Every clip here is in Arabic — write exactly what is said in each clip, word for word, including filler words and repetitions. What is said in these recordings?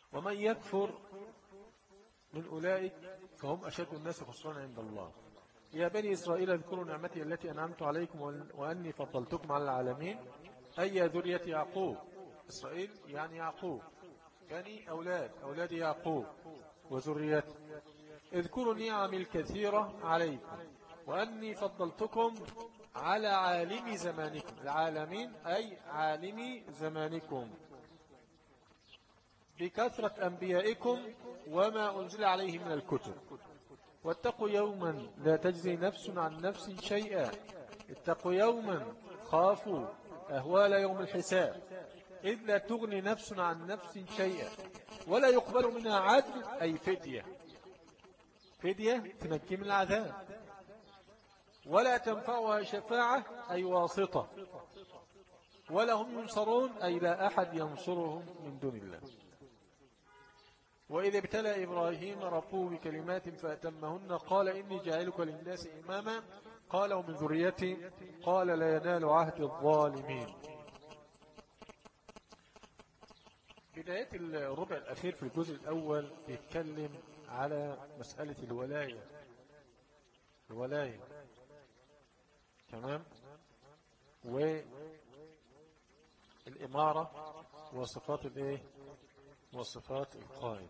ومن يكفر من أولئك فهم أشد الناس خسرانا عند الله. يا بني إسرائيل اذكروا نعمتي التي أنعمت عليكم وأني فضلتكم على العالمين. أي ذرية يعقوب. إسرائيل يعني يعقوب، بني أولاد أولاد يعقوب وذريته. اذكروا النعم الكثيرة عليكم وأني فضلتكم على عالم زمانكم. العالمين أي عالم زمانكم بكثرة أنبيائكم وما أنزل عليه من الكتب. واتقوا يوما لا تجزي نفس عن نفس شيئا. اتقوا يوما خافوا أهوال يوم الحساب إذ لا تغني نفس عن نفس شيئا ولا يقبل منها عدل أي فدية. فدية تنجي من العذاب. ولا تنفعها شفاعة أي واسطة ولا هم ينصرون أي لا أحد ينصرهم من دون الله. وإذا ابتلى إبراهيم ربه بكلمات فأتمهن قال إني جاعلك للناس إماما قال ومن ذريتي قال لا ينال عهد الظالمين. بداية الربع الأخير في الجزء الأول بيتكلم على مسألة الولاية. الولاية تمام، والإمارة وصفات الإيه وصفات القائد.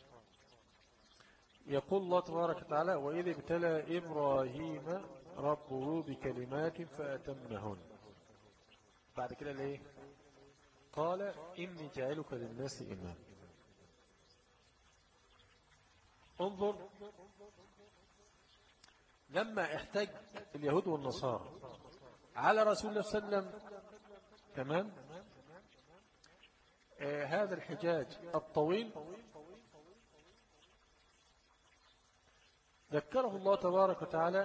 يقول الله تبارك وتعالى وإذ ابتلى إبراهيم ربه بكلمات فأتمهن. بعد كده ليه قال إني جاعلك للناس إماما. انظر لما احتج اليهود والنصارى على رسول الله صلى الله عليه وسلم تمام آه هذا الحجاج الطويل ذكره الله تبارك وتعالى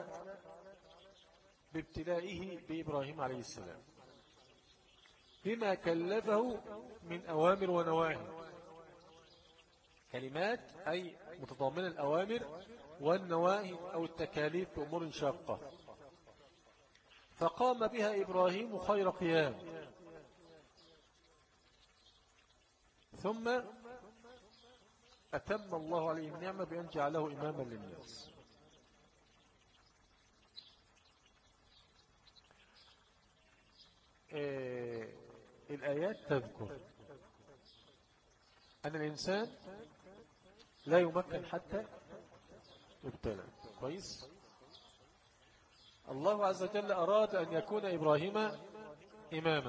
بابتلائه بإبراهيم عليه السلام بما كلفه من أوامر ونواهي. كلمات أي متضمنة الأوامر والنواهي أو التكاليف بأمور شاقة فقام بها إبراهيم خير قيام. ثم أتم الله عليه النعمة بأن جعله إماما للناس. إيه الآيات تذكر أن الإنسان لا يمكن حتى يبتلى. كويس. الله عز وجل أراد أن يكون إبراهيم إماما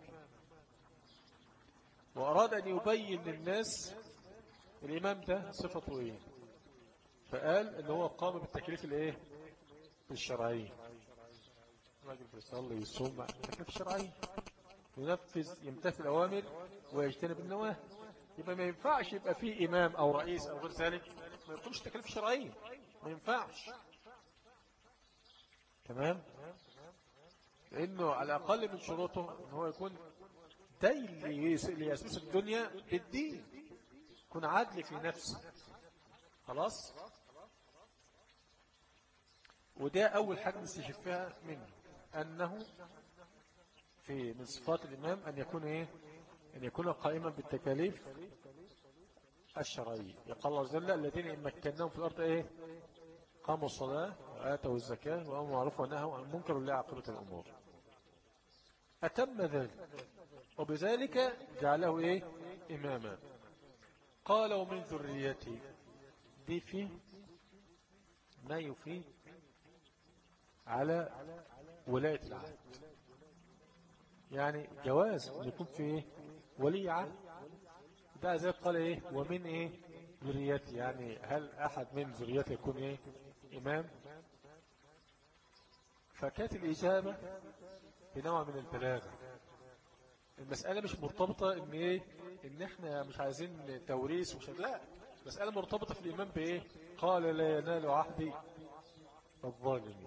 وأراد أن يبين للناس الإمام ده صفته إيه. فقال أنه هو قام بالتكليف الإيه الشرعي. راجل بيصلي يصوم التكليف الشرعي ينفذ يمتثل الأوامر ويجتنب النواهي. يبقى ما ينفعش يبقى فيه إمام أو رئيس أو غير ذلك ما يقومش تكليف شرعي. ما ينفعش. تمام. لأنه على الأقل من شروطه أنه هو يكون دين ليسوس الدنيا بالدين، يكون عادل في نفسه. خلاص. وده أول حاجة نستشفها منه أنه في من صفات الإمام أن يكون إيه أن يكون قائما بالتكاليف الشرعية. يقول الله عز وجل الذين إن مكناهم في الأرض إيه قاموا الصلاة وآتوا الزكاة وأمروا بالمعروف ونهوا عن المنكر ولله عاقبة الأمور. أتم ذلك وبذلك جعله إيه إماما. قال ومن ذريتي دي فيه ما يفيد على ولاية العهد. يعني جواز أن يكون فيه ولي عهد. ده زي قال إيه ومن إيه ذريتي، يعني هل أحد من ذريتي يكون إيه إمام. فكانت الإجابة بنوع من البلاغة. المسألة مش مرتبطة إن إيه إن إحنا مش عايزين توريث ومش لا، مسألة مرتبطة في الإمام بإيه قال لا ينال عهدي الظالمين.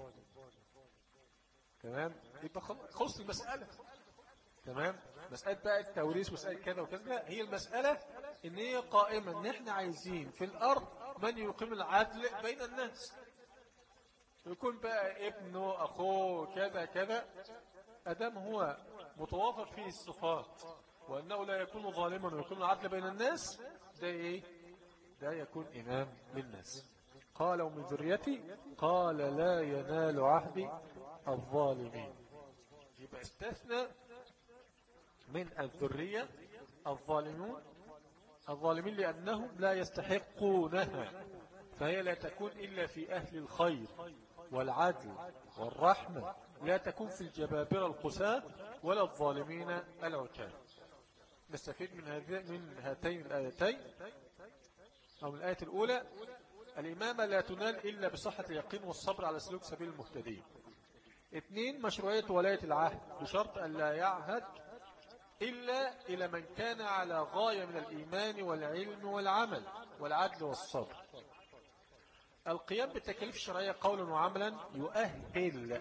تمام. يبقى خلص المسألة. تمام. مسألة بقى التوريث ومسألة كذا وكذا، هي المسألة إن هي قائمة إن إحنا عايزين في الأرض من يقيم العدل بين الناس، يكون بقى ابنه أخوه كذا كذا أدام هو متوافر فيه الصفات وأنه لا يكون ظالما ويكون العدل بين الناس، ده إيه؟ ده يكون إمام للناس. قال ومن ذريتي، قال لا ينال عهد الظالمين. يبقى استثنى من الذرية الظالمون الظالمين لأنهم لا يستحقونها، فهي لا تكون إلا في أهل الخير والعدل والرحمة، لا تكون في الجبابرة القساة ولا الظالمين العتاد. نستفيد من من هاتين الآيتين أو من الآية الأولى: الإمامة لا تنال إلا بصحة اليقين والصبر على سلوك سبيل المهتدين. اثنين، مشروعية ولاية العهد بشرط أن لا يعهد إلا إلى من كان على غاية من الإيمان والعلم والعمل والعدل والصبر. القيام بالتكاليف الشرعية قولا وعملا يؤهل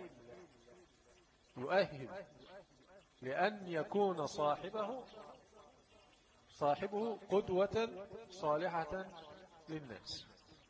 يؤهل لأن يكون صاحبه صاحبه قدوة صالحة للناس.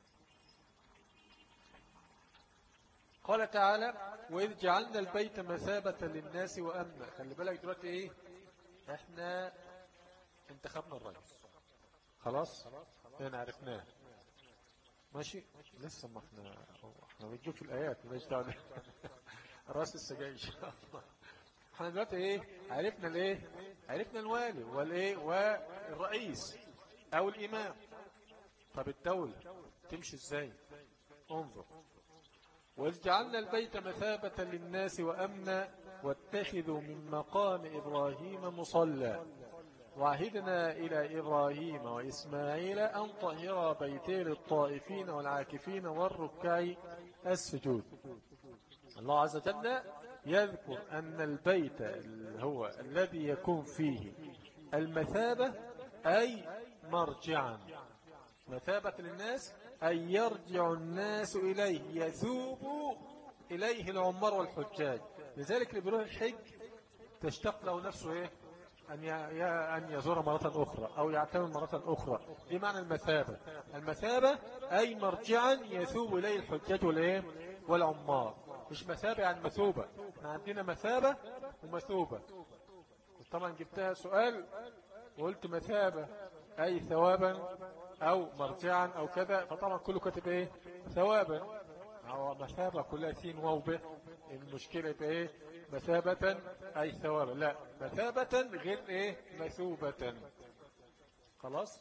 قال تعالى: وإذ جعلنا البيت مثابة للناس وأمنا. خلي بالك دلوقتي إيه؟ إحنا انتخبنا الرئيس خلاص، احنا عرفناه ماشي، لسه ما احنا احنا بنشوف الآيات مش دعوه راس السجاير. احنا دلوقتي ايه؟ عرفنا الايه؟ عرفنا الوالي والايه والرئيس او الامام. طب الدولة تمشي ازاي؟ انظر: وإذ جعلنا البيت مثابة للناس وأمنا واتخذوا من مقام إبراهيم مصلى وعهدنا إلى إبراهيم وإسماعيل أن طهر بيتي للطائفين والعاكفين والركع السجود. الله عز وجل يذكر أن البيت هو الذي يكون فيه المثابة أي مرجعا، مثابة للناس أي يرجع الناس إليه، يذوب إليه العمار والحجاج. لذلك اللي بيروح الحج تشتاق له نفسه إيه؟ أن أن يزور مرة أخرى أو يعتمر مرة أخرى. دي معنى المثابة. المثابة أي مرجعا يثوب إليه الحجاج والإيه؟ والعمار. مش مثابة يعني مثوبة، احنا عندنا مثابة ومثوبة. طبعا جبتها سؤال وقلت مثابة أي ثوابا أو مرجعا أو كذا، فطبعا كله كاتب إيه؟ ثوابا. أو مثابة كلها سين واو ب، المشكلة إيه؟ مثابة أي ثوابا. لا، مثابة غير إيه؟ مثوبة. خلاص،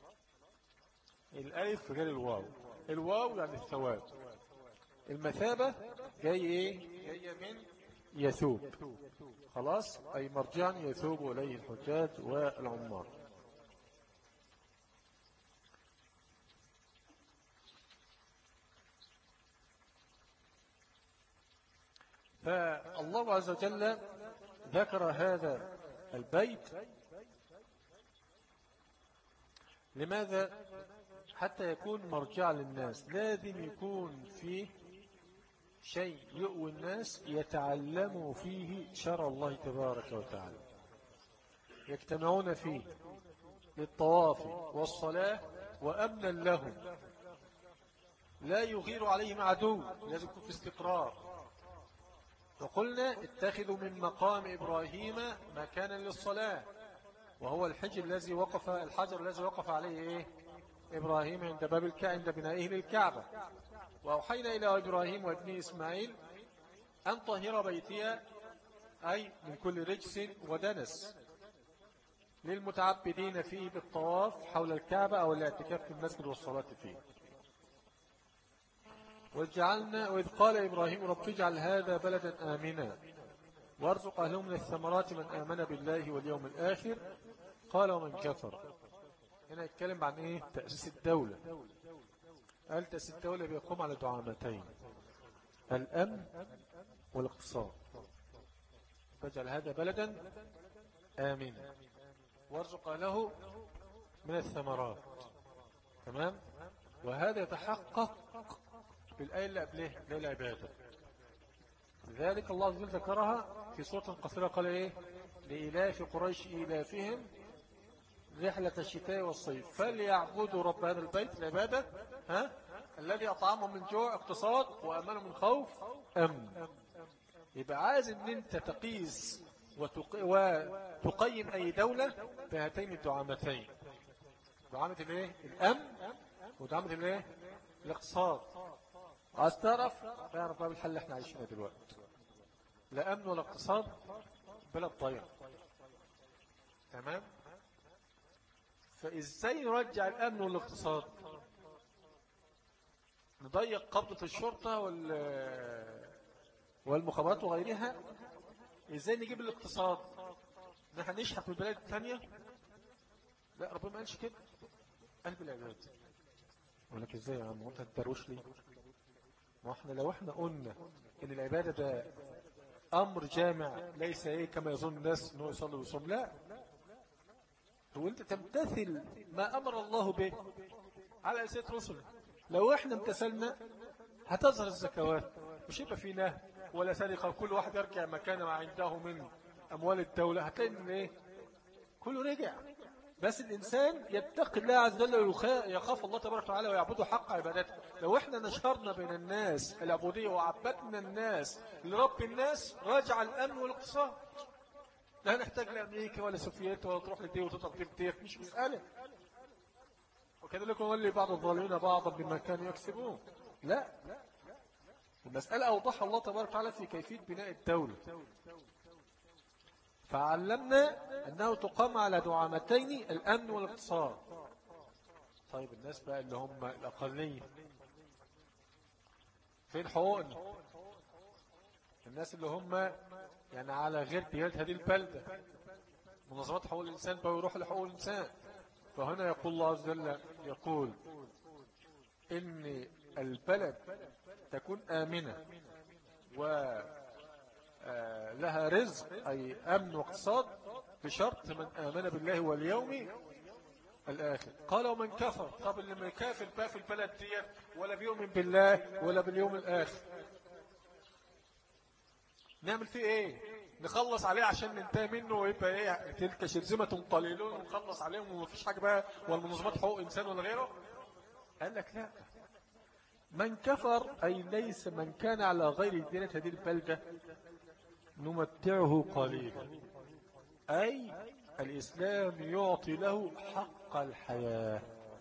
الألف غير الواو. الواو يعني الثواب، المثابة جاي إيه؟ جاية من يثوب. خلاص، أي مرجعا يثوب إليه الحجاج والعمار. فالله عز وجل ذكر هذا البيت لماذا؟ حتى يكون مرجع للناس. لازم يكون فيه شيء يؤوي الناس يتعلموا فيه شرع الله تبارك وتعالى، يجتمعون فيه للطواف والصلاة وأمنا لهم، لا يغير عليهم عدو، لازم يكون في استقرار. وقلنا: اتخذوا من مقام إبراهيم مكانا للصلاة، وهو الحجر الذي وقف الحجر الذي وقف عليه إيه؟ إبراهيم عند باب الكعبة عند بنائه للكعبة. وأوحينا إلى إبراهيم وابنه إسماعيل أن طهر بيتي أي من كل رجس ودنس للمتعبدين فيه بالطواف حول الكعبة أو الاعتكاف في المسجد والصلاة فيه. وجعلنا وإذ قال إبراهيم: رب اجعل هذا بلدا آمنا وارزق أهله من الثمرات من آمن بالله واليوم الآخر قال ومن كفر. هنا يتكلم عن إيه؟ تأسيس الدولة. قال تأسيس الدولة بيقوم على دعامتين: الأمن والاقتصاد. فاجعل هذا بلدا آمنا وارزق أهله من الثمرات. تمام؟ وهذا يتحقق بالآية اللي قبلها اللي هي العبادة. لذلك الله عز وجل ذكرها في سورة قصيرة قال إيه؟ لإلاف قريش إلافهم رحلة الشتاء والصيف فليعبدوا رب هذا البيت. العبادة ها؟ الذي أطعمهم من جوع اقتصاد وأمنهم من خوف أمن. يبقى عايز ان انت تقيس وتقيم أي دولة بهاتين الدعامتين، دعامة الايه الأمن ودعامة الايه الاقتصاد. عايز تعرف تعرف بقى بالحل اللي احنا عايشينه دلوقتي، لا أمن ولا اقتصاد، بلد ضيع. تمام. فإزاي نرجع الأمن والاقتصاد؟ نضيق قبضة الشرطة والمخابرات وغيرها. إزاي نجيب الاقتصاد؟ نحن نشحت من البلاد الثانية؟ لا، ربنا ما قالش كده، قلب العباد. أقول لك إزاي يا عم وانت هتدروش لي؟ ما احنا لو احنا قلنا إن العبادة ده أمر جامع، ليس إيه كما يظن الناس إنه يصلي ويصوم، لا، هو أنت تمتثل ما أمر الله به على ألسنة رسله. لو احنا امتثلنا هتظهر الزكوات، مش يبقى في نهي ولا سرقة، وكل واحد يرجع مكان ما عنده من أموال الدولة. هتلاقي إن إيه كله رجع. بس الإنسان يتقي الله عز وجل ويخاف الله تبارك وتعالى ويعبده حق عبادته. لو احنا نشرنا بين الناس العبودية وعبدنا الناس لرب الناس، راجع الأمن والاقتصاد. لا نحتاج لأمريكا ولا سوفيات ولا تروح لدي وتطلق دي، مش مسألة. وكذلك يولي بعض الظالمين بعضا بما كانوا يكسبون. لا، المسألة أوضحها الله تبارك وتعالى في كيفية بناء الدولة، فعلمنا أنه تقام على دعامتين الأمن والاقتصاد. طيب الناس بقى اللي هم الأقلية فين حقوقنا؟ الناس اللي هم يعني على غير ديانة هذه البلدة، منظمات حقوق الإنسان بقى يروح لحقوق الإنسان. فهنا يقول الله عز وجل، يقول إن البلد تكون آمنة ولها رزق أي أمن واقتصاد بشرط من آمن بالله واليوم الآخر. قال ومن كفر. طب اللي ما يكافر بقى في البلد دي ولا بيؤمن بالله ولا باليوم الآخر، نعمل فيه ايه؟ نخلص عليه عشان ننتهي منه ويبقى ايه تلك شرذمة قليلون ونخلص عليهم ومفيش حاجة بقى والمنظمات حقوق إنسان ولا غيره؟ قال لك لا، من كفر أي ليس من كان على غير ديانة هذه البلدة نمتعه قليلا، أي الإسلام يعطي له حق الحياة.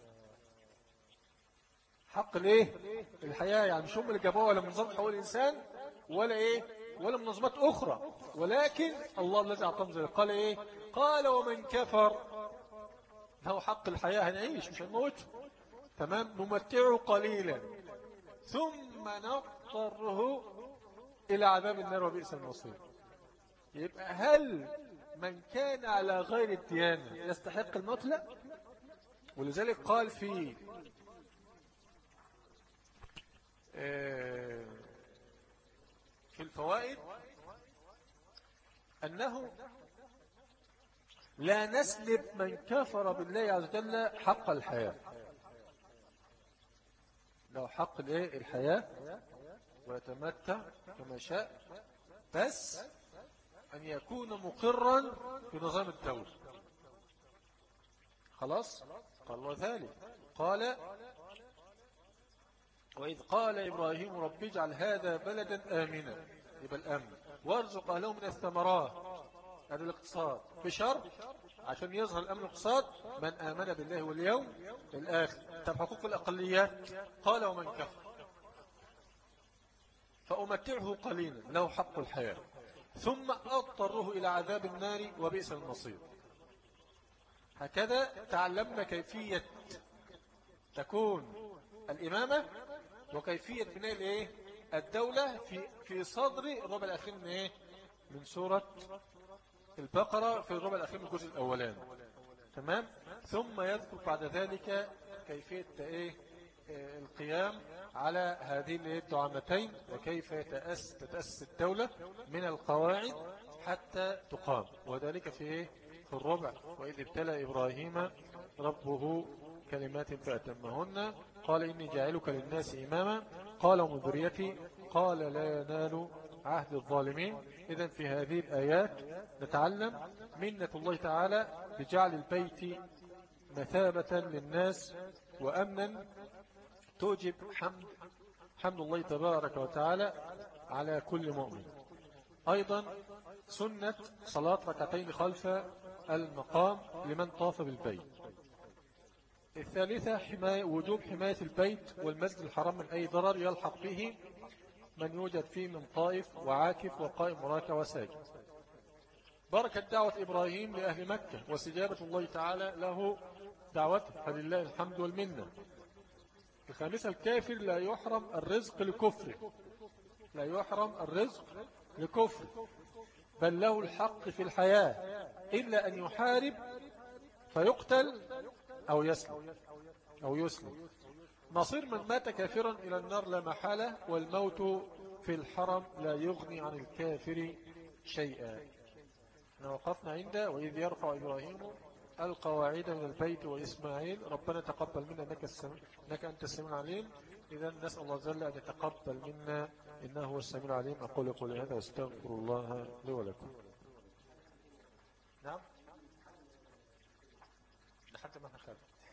حق الايه الحياة، يعني مش هم اللي جابوها ولا منظمة حقوق الإنسان ولا ايه ولا منظمات أخرى، ولكن الله الذي أعطاهم ذلك. قال ايه؟ قال ومن كفر له حق الحياة، هنعيش مش هنموت. تمام. نمتعه قليلا ثم نضطره إلى عذاب النار وبئس المصير. يبقى هل من كان على غير الديانة يستحق الموت؟ لا. ولذلك قال في في الفوائد أنه لا نسلب من كفر بالله عز وجل حق الحياة، له حق الايه الحياة ويتمتع كما شاء، بس أن يكون مقرا في نظام الدولة. خلاص. قال الله ذلك، قال وإذ قال إبراهيم رب اجعل هذا بلدا آمنا، يبقى الأمن، وارزق أهله من الثمرات، هذا الاقتصاد، بشرط عشان يظهر الأمن والاقتصاد من آمن بالله واليوم الآخر. طب حقوق الأقليات؟ قال ومن كفر فأمتعه قليلا له حق الحياة ثم أضطره إلى عذاب النار وبئس المصير. هكذا تعلمنا كيفية تكون الإمامة وكيفية بناء الايه الدولة في في صدر الربع الأخير من ايه من سورة البقرة، في الربع الأخير من الجزء الأولاني. تمام. ثم يذكر بعد ذلك كيفية ايه القيام على هذه الدعامتين وكيف يتأسس تتأسس الدولة من القواعد حتى تقام، وذلك في ايه في الربع. وإذ ابتلى إبراهيم ربه كلمات فأتمهن قال إني جاعلك للناس إماما قال ومن ذريتي قال لا ينال عهد الظالمين. إذن في هذه الآيات نتعلم منة الله تعالى بجعل البيت مثابة للناس وأمنا، توجب حمد حمد الله تبارك وتعالى على كل مؤمن. أيضا سنة صلاة ركعتين خلف المقام لمن طاف بالبيت. الثالثة حماية وجوب حماية البيت والمسجد الحرام من أي ضرر يلحق به من يوجد فيه من طائف وعاكف وقائم راكع وساجد. بركة دعوة إبراهيم لأهل مكة واستجابة الله تعالى له دعوته، فلله الحمد والمنة. الخامسة الكافر لا يحرم الرزق لكفره، لا يحرم الرزق لكفره، بل له الحق في الحياة إلا أن يحارب فيقتل أو يسلم أو يسلم. مصير من مات كافرا إلى النار لا محالة، والموت في الحرم لا يغني عن الكافر شيئا. وقفنا عند وإذ يرفع إبراهيم القواعد من البيت وإسماعيل ربنا تقبل منا إنك, السميع إنك أنت السميع العليم. إذن نسأل الله جل أن يتقبل منا إنه هو السميع العليم. أقول قولي هذا واستغفر الله لي ولكم. نعم لحد ما احنا خالد